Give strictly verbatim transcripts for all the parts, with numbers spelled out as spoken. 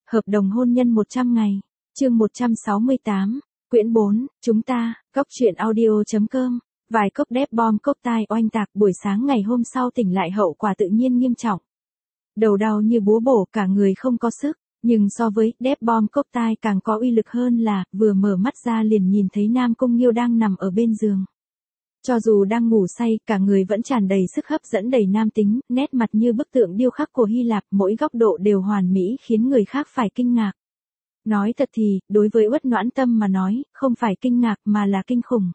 Hợp đồng hôn nhân một trăm ngày. Chương một trăm sáu mươi tám. Quyển bốn, chúng ta, Cóc truyện audio.com. Vài cốc đép bom cốc tai oanh tạc buổi sáng ngày hôm sau tỉnh lại hậu quả tự nhiên nghiêm trọng. Đầu đau như búa bổ cả người không có sức, nhưng so với đép bom cốc tai càng có uy lực hơn là vừa mở mắt ra liền nhìn thấy Nam Cung Nghiêu đang nằm ở bên giường. Cho dù đang ngủ say, cả người vẫn tràn đầy sức hấp dẫn đầy nam tính, nét mặt như bức tượng điêu khắc của Hy Lạp, mỗi góc độ đều hoàn mỹ khiến người khác phải kinh ngạc. Nói thật thì, đối với Uất Noãn Tâm mà nói, không phải kinh ngạc mà là kinh khủng.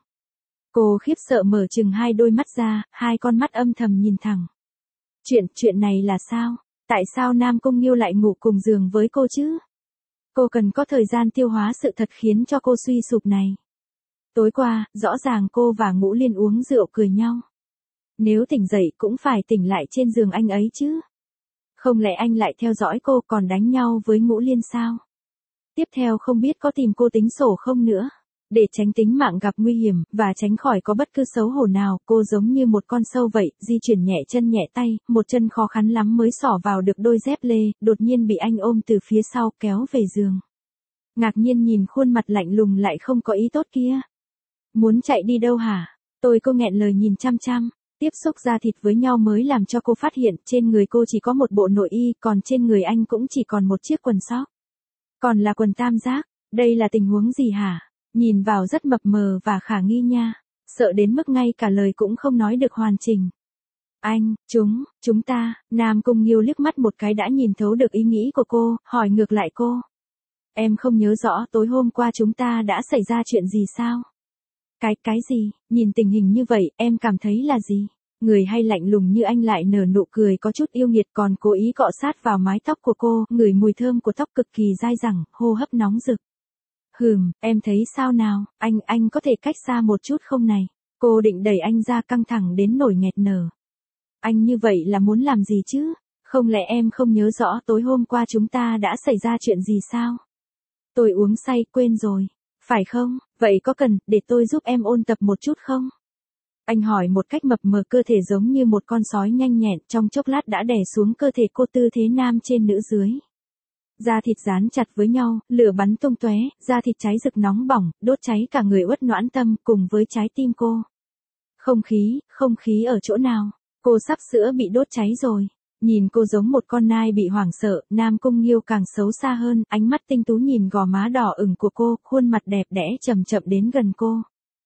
Cô khiếp sợ mở chừng hai đôi mắt ra, hai con mắt âm thầm nhìn thẳng. Chuyện, chuyện này là sao? Tại sao Nam Cung Nghiêu lại ngủ cùng giường với cô chứ? Cô cần có thời gian tiêu hóa sự thật khiến cho cô suy sụp này. Tối qua, rõ ràng cô và Ngũ Liên uống rượu cười nhau. Nếu tỉnh dậy cũng phải tỉnh lại trên giường anh ấy chứ. Không lẽ anh lại theo dõi cô còn đánh nhau với Ngũ Liên sao? Tiếp theo không biết có tìm cô tính sổ không nữa. Để tránh tính mạng gặp nguy hiểm, và tránh khỏi có bất cứ xấu hổ nào, cô giống như một con sâu vậy, di chuyển nhẹ chân nhẹ tay, một chân khó khăn lắm mới xỏ vào được đôi dép lê, đột nhiên bị anh ôm từ phía sau kéo về giường. Ngạc nhiên nhìn khuôn mặt lạnh lùng lại không có ý tốt kia. Muốn chạy đi đâu hả? Tôi cô nghẹn lời nhìn chăm chăm. Tiếp xúc da thịt với nhau mới làm cho cô phát hiện trên người cô chỉ có một bộ nội y, còn trên người anh cũng chỉ còn một chiếc quần sóc. Còn là quần tam giác. Đây là tình huống gì hả? Nhìn vào rất mập mờ và khả nghi nha. Sợ đến mức ngay cả lời cũng không nói được hoàn chỉnh. Anh, chúng, chúng ta, Nam Cung Nghiêu liếc mắt một cái đã nhìn thấu được ý nghĩ của cô, hỏi ngược lại cô. Em không nhớ rõ tối hôm qua chúng ta đã xảy ra chuyện gì sao? Cái, cái gì? Nhìn tình hình như vậy, em cảm thấy là gì? Người hay lạnh lùng như anh lại nở nụ cười có chút yêu nghiệt còn cố ý cọ sát vào mái tóc của cô, ngửi mùi thơm của tóc cực kỳ dai dẳng, hô hấp nóng rực. Hừm, em thấy sao nào, anh, anh có thể cách xa một chút không này? Cô định đẩy anh ra căng thẳng đến nổi nghẹt nở. Anh như vậy là muốn làm gì chứ? Không lẽ em không nhớ rõ tối hôm qua chúng ta đã xảy ra chuyện gì sao? Tôi uống say quên rồi. Phải không? Vậy có cần để tôi giúp em ôn tập một chút không? Anh hỏi một cách mập mờ cơ thể giống như một con sói nhanh nhẹn trong chốc lát đã đè xuống cơ thể cô tư thế nam trên nữ dưới. Da thịt dán chặt với nhau, lửa bắn tung tóe, da thịt cháy rực nóng bỏng, đốt cháy cả người Uất Noãn Tâm cùng với trái tim cô. Không khí, không khí ở chỗ nào? Cô sắp sữa bị đốt cháy rồi. Nhìn cô giống một con nai bị hoảng sợ, Nam Cung Nghiêu càng xấu xa hơn, ánh mắt tinh tú nhìn gò má đỏ ửng của cô, khuôn mặt đẹp đẽ chậm chậm đến gần cô.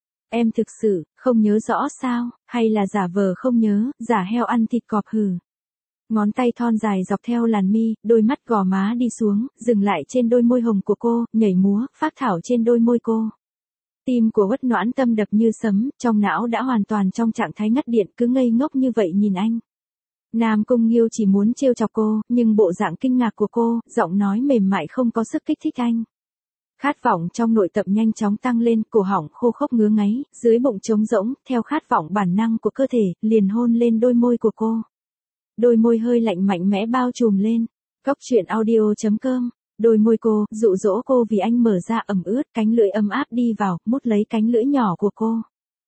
Em thực sự, không nhớ rõ sao, hay là giả vờ không nhớ, giả heo ăn thịt cọp hừ. Ngón tay thon dài dọc theo làn mi, đôi mắt gò má đi xuống, dừng lại trên đôi môi hồng của cô, nhảy múa, phác thảo trên đôi môi cô. Tim của Uất Noãn Tâm đập như sấm, trong não đã hoàn toàn trong trạng thái ngắt điện, cứ ngây ngốc như vậy nhìn anh. Nam Cung Nghiêu chỉ muốn trêu chọc cô, nhưng bộ dạng kinh ngạc của cô, giọng nói mềm mại không có sức kích thích anh. Khát vọng trong nội tâm nhanh chóng tăng lên, cổ họng khô khốc ngứa ngáy, dưới bụng trống rỗng, theo khát vọng bản năng của cơ thể, liền hôn lên đôi môi của cô. Đôi môi hơi lạnh mạnh mẽ bao trùm lên. Cóc truyện audio.com. Đôi môi cô, dụ dỗ cô vì anh mở ra ẩm ướt, cánh lưỡi ấm áp đi vào, mút lấy cánh lưỡi nhỏ của cô.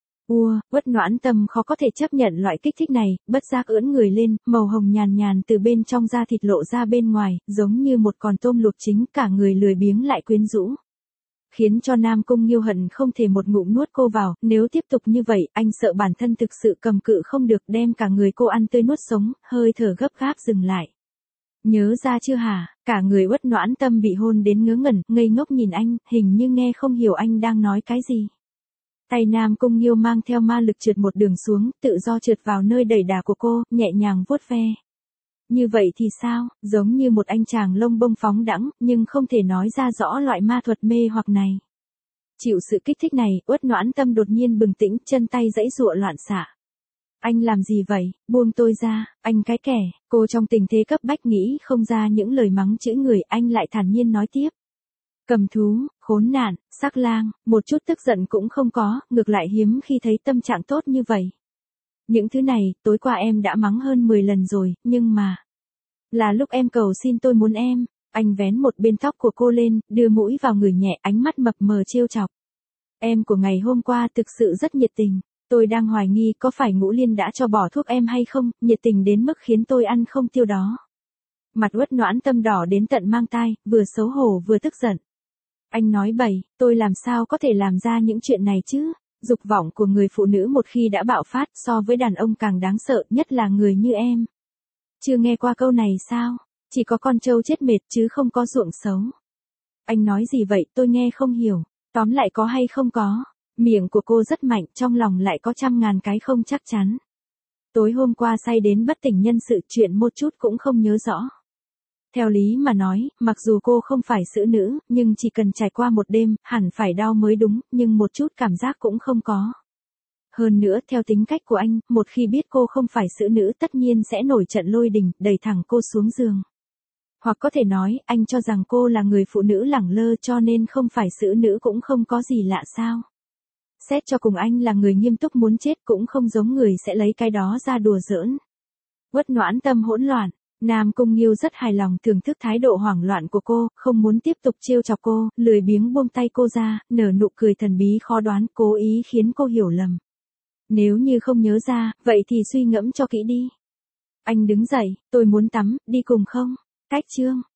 Ua, Uất Noãn Tâm khó có thể chấp nhận loại kích thích này, bất giác ưỡn người lên, màu hồng nhàn nhàn từ bên trong da thịt lộ ra bên ngoài, giống như một con tôm luộc chính, cả người lười biếng lại quyến rũ. Khiến cho Nam Cung Nghiêu hận không thể một ngụm nuốt cô vào, nếu tiếp tục như vậy, anh sợ bản thân thực sự cầm cự không được đem cả người cô ăn tươi nuốt sống, hơi thở gấp gáp dừng lại. Nhớ ra chưa hả? Cả người Uất Noãn Tâm bị hôn đến ngớ ngẩn, ngây ngốc nhìn anh, hình như nghe không hiểu anh đang nói cái gì. Tay Nam Cung Nghiêu mang theo ma lực trượt một đường xuống, tự do trượt vào nơi đầy đà của cô, nhẹ nhàng vuốt ve. Như vậy thì sao, giống như một anh chàng lông bông phóng đãng, nhưng không thể nói ra rõ loại ma thuật mê hoặc này. Chịu sự kích thích này, Uất Noãn Tâm đột nhiên bừng tỉnh, chân tay giãy giụa loạn xạ. Anh làm gì vậy, buông tôi ra, anh cái kẻ, cô trong tình thế cấp bách nghĩ không ra những lời mắng chửi người, anh lại thản nhiên nói tiếp. Cầm thú, khốn nạn, sắc lang, một chút tức giận cũng không có, ngược lại hiếm khi thấy tâm trạng tốt như vậy. Những thứ này, tối qua em đã mắng hơn mười lần rồi, nhưng mà... Là lúc em cầu xin tôi muốn em, anh vén một bên tóc của cô lên, đưa mũi vào ngửi nhẹ, ánh mắt mập mờ trêu chọc. Em của ngày hôm qua thực sự rất nhiệt tình, tôi đang hoài nghi có phải Ngũ Liên đã cho bỏ thuốc em hay không, nhiệt tình đến mức khiến tôi ăn không tiêu đó. Mặt Uất Noãn Tâm đỏ đến tận mang tai, vừa xấu hổ vừa tức giận. Anh nói bậy, tôi làm sao có thể làm ra những chuyện này chứ? Dục vọng của người phụ nữ một khi đã bạo phát so với đàn ông càng đáng sợ, nhất là người như em. Chưa nghe qua câu này sao? Chỉ có con trâu chết mệt chứ không có ruộng xấu. Anh nói gì vậy, tôi nghe không hiểu. Tóm lại có hay không có. Miệng của cô rất mạnh, trong lòng lại có trăm ngàn cái không chắc chắn. Tối hôm qua say đến bất tỉnh nhân sự, chuyện một chút cũng không nhớ rõ. Theo lý mà nói, mặc dù cô không phải xử nữ, nhưng chỉ cần trải qua một đêm, hẳn phải đau mới đúng, nhưng một chút cảm giác cũng không có. Hơn nữa, theo tính cách của anh, một khi biết cô không phải xử nữ tất nhiên sẽ nổi trận lôi đình, đẩy thẳng cô xuống giường. Hoặc có thể nói, anh cho rằng cô là người phụ nữ lẳng lơ cho nên không phải xử nữ cũng không có gì lạ sao. Xét cho cùng anh là người nghiêm túc muốn chết cũng không giống người sẽ lấy cái đó ra đùa giỡn. Uất Noãn Tâm hỗn loạn. Nam Cung Nghiêu rất hài lòng thưởng thức thái độ hoảng loạn của cô, không muốn tiếp tục trêu chọc cô, lười biếng buông tay cô ra, nở nụ cười thần bí khó đoán, cố ý khiến cô hiểu lầm. Nếu như không nhớ ra, vậy thì suy ngẫm cho kỹ đi. Anh đứng dậy, tôi muốn tắm, đi cùng không? Cách chương.